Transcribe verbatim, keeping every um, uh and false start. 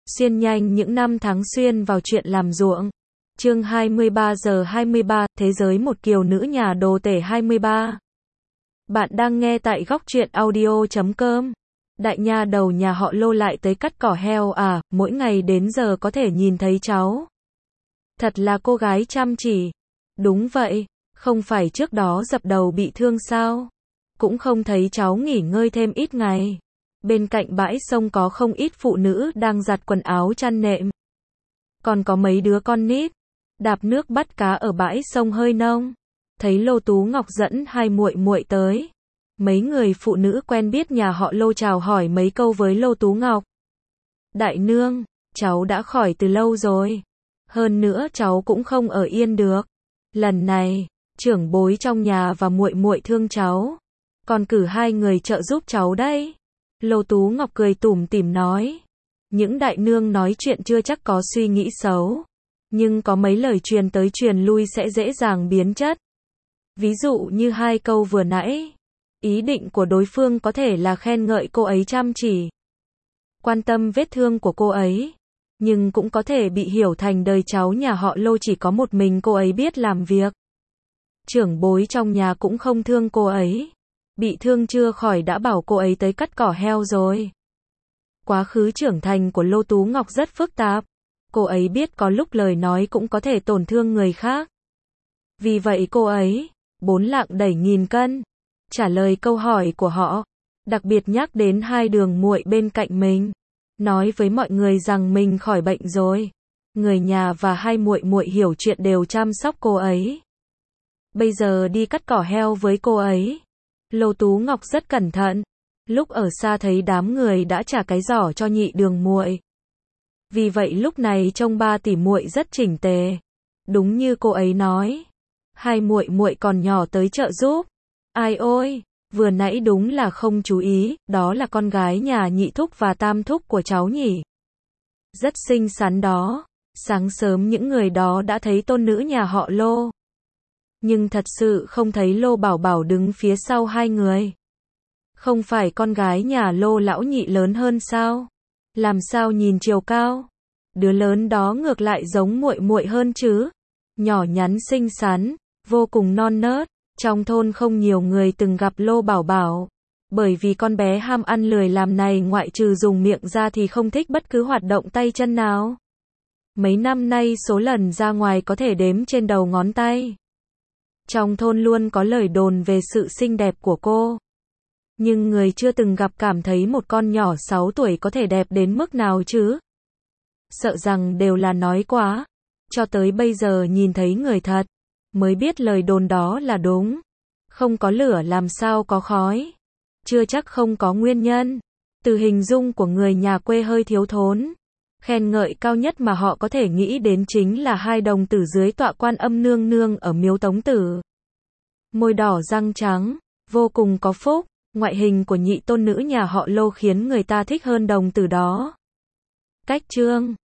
Xuyên nhanh những năm tháng xuyên vào chuyện làm ruộng. Chương hai mươi ba giờ hai mươi ba, Thế giới một kiều nữ nhà đồ tể hai mươi ba. Bạn đang nghe tại góc truyện audio chấm com. Đại nha đầu nhà họ Lô lại tới cắt cỏ heo à, mỗi ngày đến giờ có thể nhìn thấy cháu. Thật là cô gái chăm chỉ. Đúng vậy, không phải trước đó dập đầu bị thương sao? Cũng không thấy cháu nghỉ ngơi thêm ít ngày. Bên cạnh bãi sông có không ít phụ nữ đang giặt quần áo chăn nệm. Còn có mấy đứa con nít đạp nước bắt cá ở bãi sông hơi nông. Thấy Lô Tú Ngọc dẫn hai muội muội tới, mấy người phụ nữ quen biết nhà họ Lô chào hỏi mấy câu với Lô Tú Ngọc. Đại nương, cháu đã khỏi từ lâu rồi. Hơn nữa cháu cũng không ở yên được. Lần này, trưởng bối trong nhà và muội muội thương cháu, còn cử hai người trợ giúp cháu đấy. Lô Tú Ngọc cười tủm tỉm nói. Những đại nương nói chuyện chưa chắc có suy nghĩ xấu, nhưng có mấy lời truyền tới truyền lui sẽ dễ dàng biến chất. Ví dụ như hai câu vừa nãy, ý định của đối phương có thể là khen ngợi cô ấy chăm chỉ, quan tâm vết thương của cô ấy, nhưng cũng có thể bị hiểu thành đời cháu nhà họ Lô chỉ có một mình cô ấy biết làm việc. Trưởng bối trong nhà cũng không thương cô ấy, bị thương chưa khỏi đã bảo cô ấy tới cắt cỏ heo rồi. Quá khứ trưởng thành của Lô Tú Ngọc rất phức tạp. Cô ấy biết có lúc lời nói cũng có thể tổn thương người khác. Vì vậy cô ấy, bốn lạng đẩy nghìn cân, trả lời câu hỏi của họ, đặc biệt nhắc đến hai đường muội bên cạnh mình, nói với mọi người rằng mình khỏi bệnh rồi. Người nhà và hai muội muội hiểu chuyện đều chăm sóc cô ấy. Bây giờ đi cắt cỏ heo với cô ấy, Lô Tú Ngọc rất cẩn thận. Lúc ở xa thấy đám người đã trả cái giỏ cho nhị đường muội. Vì vậy lúc này trông ba tỷ muội rất chỉnh tề. Đúng như cô ấy nói, hai muội muội còn nhỏ tới trợ giúp. Ai ôi, vừa nãy đúng là không chú ý, đó là con gái nhà nhị thúc và tam thúc của cháu nhỉ. Rất xinh xắn đó. Sáng sớm những người đó đã thấy tôn nữ nhà họ Lô, nhưng thật sự không thấy Lô Bảo Bảo đứng phía sau hai người. Không phải con gái nhà Lô lão nhị lớn hơn sao? Làm sao nhìn chiều cao? Đứa lớn đó ngược lại giống muội muội hơn chứ? Nhỏ nhắn xinh xắn, vô cùng non nớt. Trong thôn không nhiều người từng gặp Lô Bảo Bảo, bởi vì con bé ham ăn lười làm này ngoại trừ dùng miệng ra thì không thích bất cứ hoạt động tay chân nào. Mấy năm nay số lần ra ngoài có thể đếm trên đầu ngón tay. Trong thôn luôn có lời đồn về sự xinh đẹp của cô, nhưng người chưa từng gặp cảm thấy một con nhỏ sáu tuổi có thể đẹp đến mức nào chứ. Sợ rằng đều là nói quá. Cho tới bây giờ nhìn thấy người thật, mới biết lời đồn đó là đúng. Không có lửa làm sao có khói. Chưa chắc không có nguyên nhân. Từ hình dung của người nhà quê hơi thiếu thốn, khen ngợi cao nhất mà họ có thể nghĩ đến chính là hai đồng tử dưới tọa Quan Âm nương nương ở miếu Tống Tử. Môi đỏ răng trắng, vô cùng có phúc. Ngoại hình của nhị tôn nữ nhà họ Lô khiến người ta thích hơn đồng tử đó. Cách trương,